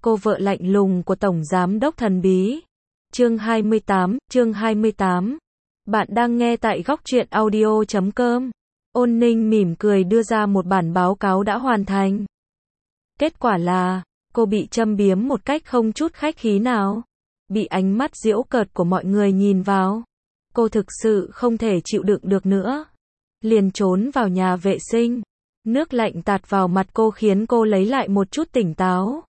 cô vợ lạnh lùng của Tổng Giám đốc thần bí. Chương 28. Bạn đang nghe tại góc truyện audio.com. Ôn Ninh mỉm cười đưa ra một bản báo cáo đã hoàn thành. Kết quả là, cô bị châm biếm một cách không chút khách khí nào. Bị ánh mắt giễu cợt của mọi người nhìn vào. Cô thực sự không thể chịu đựng được nữa. Liền trốn vào nhà vệ sinh. Nước lạnh tạt vào mặt cô khiến cô lấy lại một chút tỉnh táo.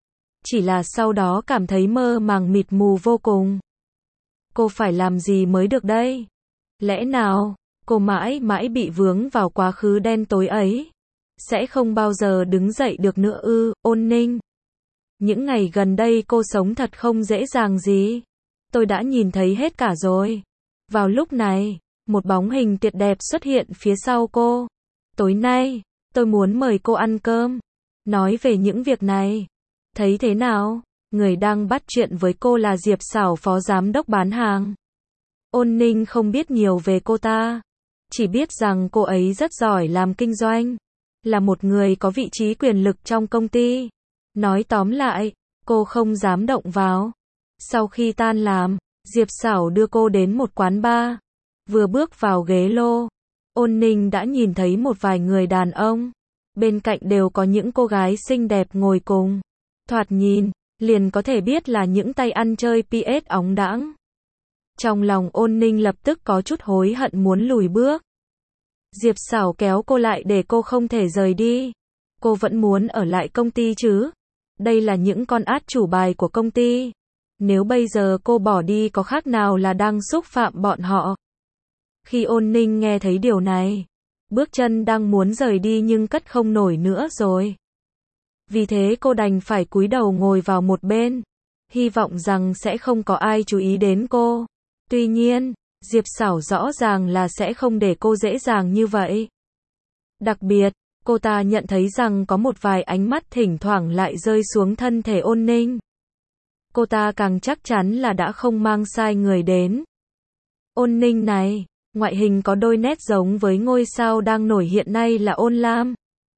Chỉ là sau đó cảm thấy mơ màng mịt mù vô cùng. Cô phải làm gì mới được đây? Lẽ nào, cô mãi mãi bị vướng vào quá khứ đen tối ấy? Sẽ không bao giờ đứng dậy được nữa ư? Ôn Ninh. Những ngày gần đây cô sống thật không dễ dàng gì. Tôi đã nhìn thấy hết cả rồi. Vào lúc này, một bóng hình tuyệt đẹp xuất hiện phía sau cô. Tối nay, tôi muốn mời cô ăn cơm. Nói về những việc này. Thấy thế nào? Người đang bắt chuyện với cô là Diệp Sảo, phó giám đốc bán hàng. Ôn Ninh không biết nhiều về cô ta. Chỉ biết rằng cô ấy rất giỏi làm kinh doanh. Là một người có vị trí quyền lực trong công ty. Nói tóm lại, cô không dám động vào. Sau khi tan làm, Diệp Sảo đưa cô đến một quán bar. Vừa bước vào ghế lô, Ôn Ninh đã nhìn thấy một vài người đàn ông. Bên cạnh đều có những cô gái xinh đẹp ngồi cùng. Thoạt nhìn, liền có thể biết là những tay ăn chơi PS óng đãng. Trong lòng Ôn Ninh lập tức có chút hối hận muốn lùi bước. Diệp Sảo kéo cô lại để cô không thể rời đi. Cô vẫn muốn ở lại công ty chứ. Đây là những con át chủ bài của công ty. Nếu bây giờ cô bỏ đi có khác nào là đang xúc phạm bọn họ. Khi Ôn Ninh nghe thấy điều này, bước chân đang muốn rời đi nhưng cất không nổi nữa rồi. Vì thế cô đành phải cúi đầu ngồi vào một bên, hy vọng rằng sẽ không có ai chú ý đến cô. Tuy nhiên, Diệp Sảo rõ ràng là sẽ không để cô dễ dàng như vậy. Đặc biệt, cô ta nhận thấy rằng có một vài ánh mắt thỉnh thoảng lại rơi xuống thân thể Ôn Ninh. Cô ta càng chắc chắn là đã không mang sai người đến. Ôn Ninh này, ngoại hình có đôi nét giống với ngôi sao đang nổi hiện nay là Ôn Lam.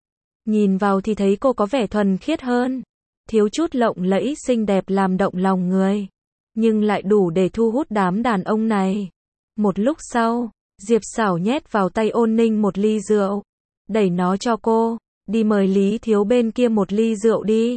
Nhìn vào thì thấy cô có vẻ thuần khiết hơn, thiếu chút lộng lẫy xinh đẹp làm động lòng người, nhưng lại đủ để thu hút đám đàn ông này. Một lúc sau, Diệp Sảo nhét vào tay Ôn Ninh một ly rượu, đẩy nó cho cô, đi mời Lý Thiếu bên kia một ly rượu đi.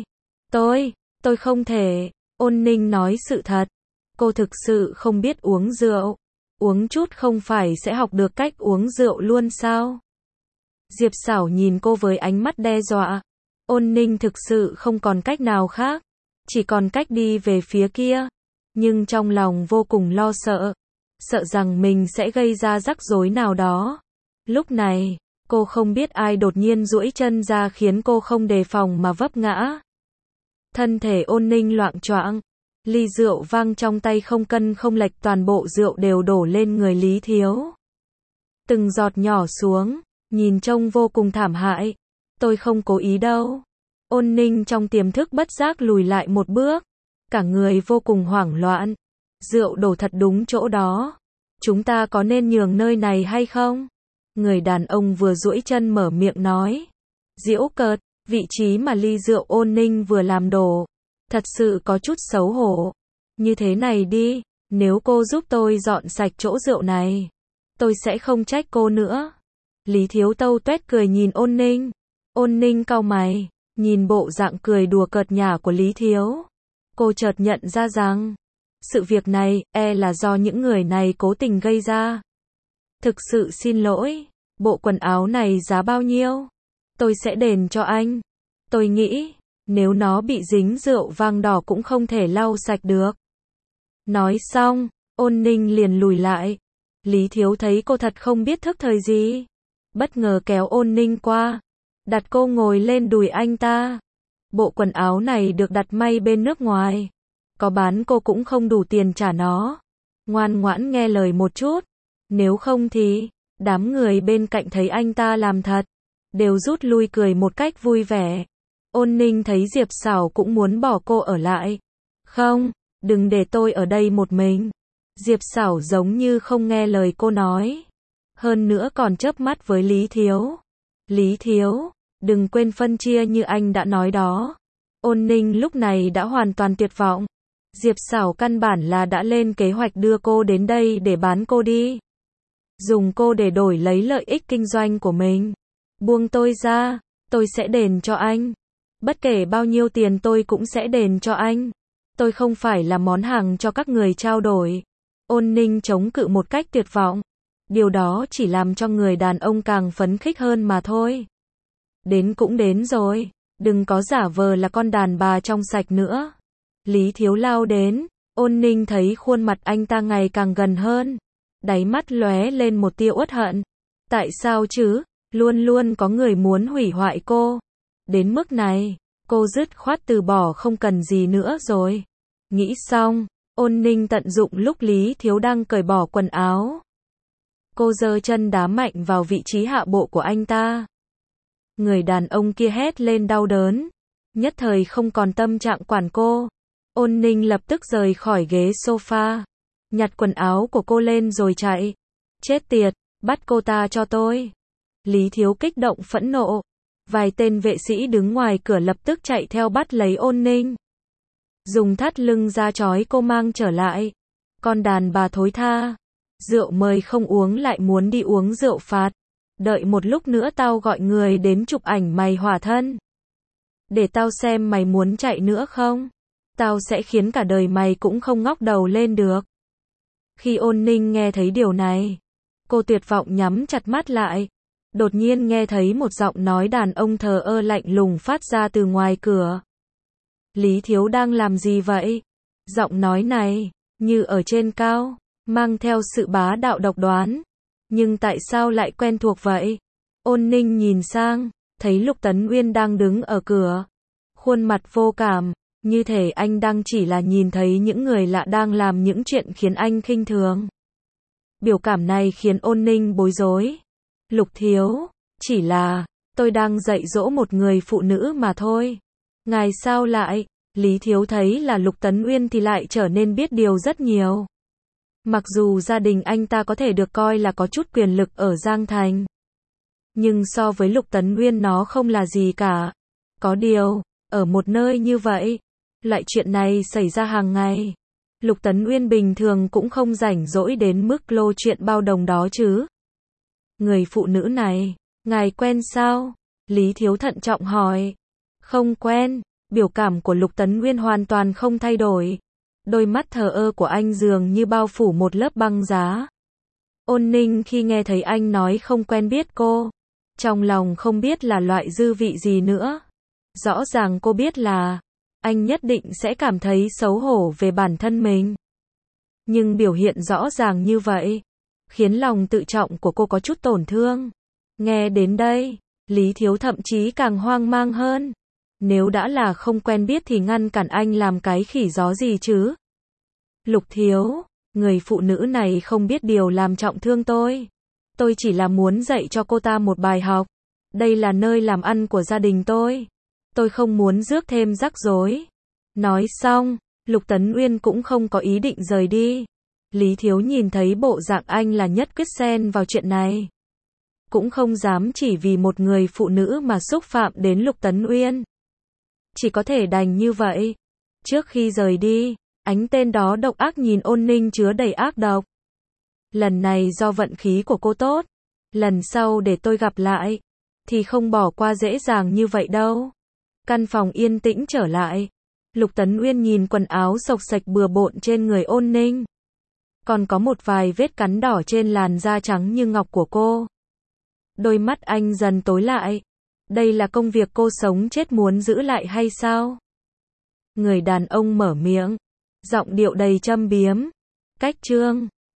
Tôi không thể. Ôn Ninh nói sự thật, cô thực sự không biết uống rượu. Uống chút không phải sẽ học được cách uống rượu luôn sao? Diệp Sảo nhìn cô với ánh mắt đe dọa. Ôn Ninh thực sự không còn cách nào khác, chỉ còn cách đi về phía kia. Nhưng trong lòng vô cùng lo sợ, sợ rằng mình sẽ gây ra rắc rối nào đó. Lúc này, cô không biết ai đột nhiên duỗi chân ra khiến cô không đề phòng mà vấp ngã. Thân thể Ôn Ninh loạng choạng, ly rượu vang trong tay không cân không lệch, toàn bộ rượu đều đổ lên người Lý Thiếu. Từng giọt nhỏ xuống, nhìn trông vô cùng thảm hại. Tôi không cố ý đâu. Ôn Ninh trong tiềm thức bất giác lùi lại một bước, cả người vô cùng hoảng loạn. Rượu đổ thật đúng chỗ đó. Chúng ta có nên nhường nơi này hay không? Người đàn ông vừa duỗi chân mở miệng nói. Giễu cợt, vị trí mà ly rượu Ôn Ninh vừa làm đổ. Thật sự có chút xấu hổ. Như thế này đi, nếu cô giúp tôi dọn sạch chỗ rượu này, tôi sẽ không trách cô nữa. Lý Thiếu tâu tuét cười nhìn Ôn Ninh. Ôn Ninh cau mày, nhìn bộ dạng cười đùa cợt nhả của Lý Thiếu. Cô chợt nhận ra rằng, sự việc này, là do những người này cố tình gây ra. Thực sự xin lỗi, bộ quần áo này giá bao nhiêu? Tôi sẽ đền cho anh. Tôi nghĩ, nếu nó bị dính rượu vang đỏ cũng không thể lau sạch được. Nói xong, Ôn Ninh liền lùi lại. Lý Thiếu thấy cô thật không biết thức thời gì, bất ngờ kéo Ôn Ninh qua, đặt cô ngồi lên đùi anh ta. Bộ quần áo này được đặt may bên nước ngoài, có bán cô cũng không đủ tiền trả nó. Ngoan ngoãn nghe lời một chút, nếu không thì, đám người bên cạnh thấy anh ta làm thật, đều rút lui cười một cách vui vẻ. Ôn Ninh thấy Diệp Sảo cũng muốn bỏ cô ở lại. Không, đừng để tôi ở đây một mình. Diệp Sảo giống như không nghe lời cô nói. Hơn nữa còn chớp mắt với Lý Thiếu. Lý Thiếu, đừng quên phân chia như anh đã nói đó. Ôn Ninh lúc này đã hoàn toàn tuyệt vọng. Diệp Sảo căn bản là đã lên kế hoạch đưa cô đến đây để bán cô đi. Dùng cô để đổi lấy lợi ích kinh doanh của mình. Buông tôi ra, tôi sẽ đền cho anh. Bất kể bao nhiêu tiền tôi cũng sẽ đền cho anh. Tôi không phải là món hàng cho các người trao đổi. Ôn Ninh chống cự một cách tuyệt vọng. Điều đó chỉ làm cho người đàn ông càng phấn khích hơn mà thôi. Đến cũng đến rồi, đừng có giả vờ là con đàn bà trong sạch nữa. Lý Thiếu lao đến, Ôn Ninh thấy khuôn mặt anh ta ngày càng gần hơn. Đáy mắt lóe lên một tia uất hận. Tại sao chứ, luôn luôn có người muốn hủy hoại cô. Đến mức này, cô dứt khoát từ bỏ không cần gì nữa rồi. Nghĩ xong, Ôn Ninh tận dụng lúc Lý Thiếu đang cởi bỏ quần áo. Cô giơ chân đá mạnh vào vị trí hạ bộ của anh ta. Người đàn ông kia hét lên đau đớn, nhất thời không còn tâm trạng quản cô. Ôn Ninh lập tức rời khỏi ghế sofa, nhặt quần áo của cô lên rồi chạy. Chết tiệt, bắt cô ta cho tôi. Lý Thiếu kích động phẫn nộ. Vài tên vệ sĩ đứng ngoài cửa lập tức chạy theo bắt lấy Ôn Ninh. Dùng thắt lưng ra trói cô mang trở lại. Con đàn bà thối tha. Rượu mời không uống lại muốn đi uống rượu phạt. Đợi một lúc nữa tao gọi người đến chụp ảnh mày hỏa thân. Để tao xem mày muốn chạy nữa không. Tao sẽ khiến cả đời mày cũng không ngóc đầu lên được. Khi Ôn Ninh nghe thấy điều này, cô tuyệt vọng nhắm chặt mắt lại. Đột nhiên nghe thấy một giọng nói đàn ông thờ ơ lạnh lùng phát ra từ ngoài cửa. Lý Thiếu đang làm gì vậy? Giọng nói này, như ở trên cao, mang theo sự bá đạo độc đoán. Nhưng tại sao lại quen thuộc vậy? Ôn Ninh nhìn sang, thấy Lục Tấn Uyên đang đứng ở cửa. Khuôn mặt vô cảm, như thể anh đang chỉ là nhìn thấy những người lạ đang làm những chuyện khiến anh khinh thường. Biểu cảm này khiến Ôn Ninh bối rối. Lục Thiếu, chỉ là, tôi đang dạy dỗ một người phụ nữ mà thôi. Ngài sao lại? Lý Thiếu thấy là Lục Tấn Uyên thì lại trở nên biết điều rất nhiều. Mặc dù gia đình anh ta có thể được coi là có chút quyền lực ở Giang Thành. Nhưng so với Lục Tấn Uyên nó không là gì cả. Có điều, ở một nơi như vậy, loại chuyện này xảy ra hàng ngày. Lục Tấn Uyên bình thường cũng không rảnh rỗi đến mức lô chuyện bao đồng đó chứ. Người phụ nữ này, ngài quen sao? Lý Thiếu thận trọng hỏi. Không quen, biểu cảm của Lục Tấn Uyên hoàn toàn không thay đổi. Đôi mắt thờ ơ của anh dường như bao phủ một lớp băng giá. Ôn Ninh khi nghe thấy anh nói không quen biết cô, trong lòng không biết là loại dư vị gì nữa. Rõ ràng cô biết là anh nhất định sẽ cảm thấy xấu hổ về bản thân mình. Nhưng biểu hiện rõ ràng như vậy, khiến lòng tự trọng của cô có chút tổn thương. Nghe đến đây, Lý Thiếu thậm chí càng hoang mang hơn. Nếu đã là không quen biết thì ngăn cản anh làm cái khỉ gió gì chứ? Lục Thiếu, người phụ nữ này không biết điều làm trọng thương tôi. Tôi chỉ là muốn dạy cho cô ta một bài học. Đây là nơi làm ăn của gia đình tôi. Tôi không muốn rước thêm rắc rối. Nói xong, Lục Tấn Uyên cũng không có ý định rời đi. Lý Thiếu nhìn thấy bộ dạng anh là nhất quyết xen vào chuyện này. Cũng không dám chỉ vì một người phụ nữ mà xúc phạm đến Lục Tấn Uyên. Chỉ có thể đành như vậy. Trước khi rời đi, ánh tên đó độc ác nhìn Ôn Ninh chứa đầy ác độc. Lần này do vận khí của cô tốt. Lần sau để tôi gặp lại, thì không bỏ qua dễ dàng như vậy đâu. Căn phòng yên tĩnh trở lại. Lục Tấn Uyên nhìn quần áo xộc xạch bừa bộn trên người Ôn Ninh. Còn có một vài vết cắn đỏ trên làn da trắng như ngọc của cô. Đôi mắt anh dần tối lại. Đây là công việc cô sống chết muốn giữ lại hay sao? Người đàn ông mở miệng, giọng điệu đầy châm biếm. Cách Trương,